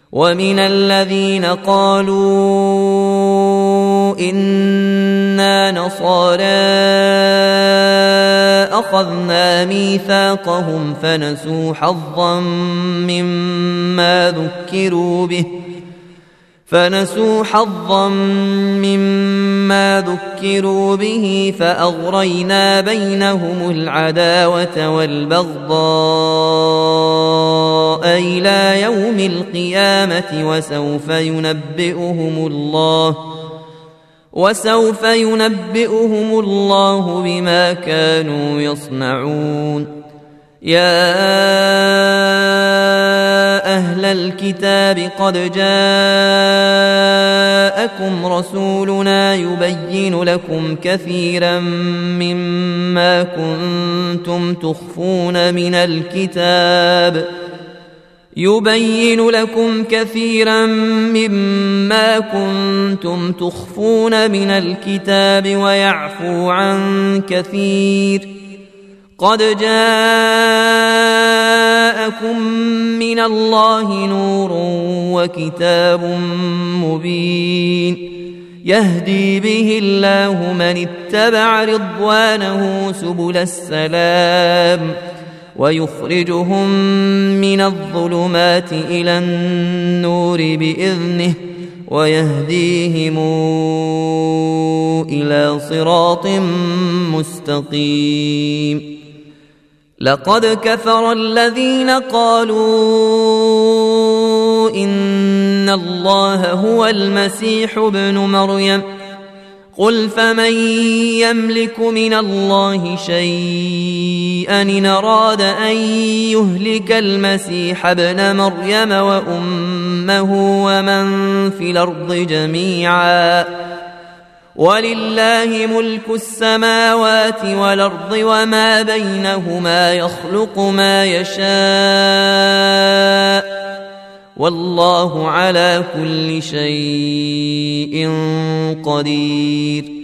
ومن الذين قالوا إنا نصارى أخذنا ميثاقهم فنسوا حظا مما ذكروا به فأغرينا بينهم العداوة والبغضاء إلى يوم القيامة وسوف ينبئهم الله بما كانوا يصنعون. يا أهل الكتاب قد جاءكم رسولنا يبين لكم كثيرا مما كنتم تخفون من الكتاب ويعفو عن كثير. قد جاءكم من الله نور وكتاب مبين يهدي به الله من اتبع رضوانه سبل السلام ويخرجهم من الظلمات إلى النور بإذنه ويهديهم إلى صراط مستقيم. لقد كفر الذين قالوا إن الله هو المسيح ابن مريم قل فمن يملك من الله شيئا إن أراد أن يهلك المسيح ابن مريم وأمه ومن في الأرض جميعا ولله ملك السماوات والأرض وما بينهما يخلق ما يشاء والله على كل شيء قدير.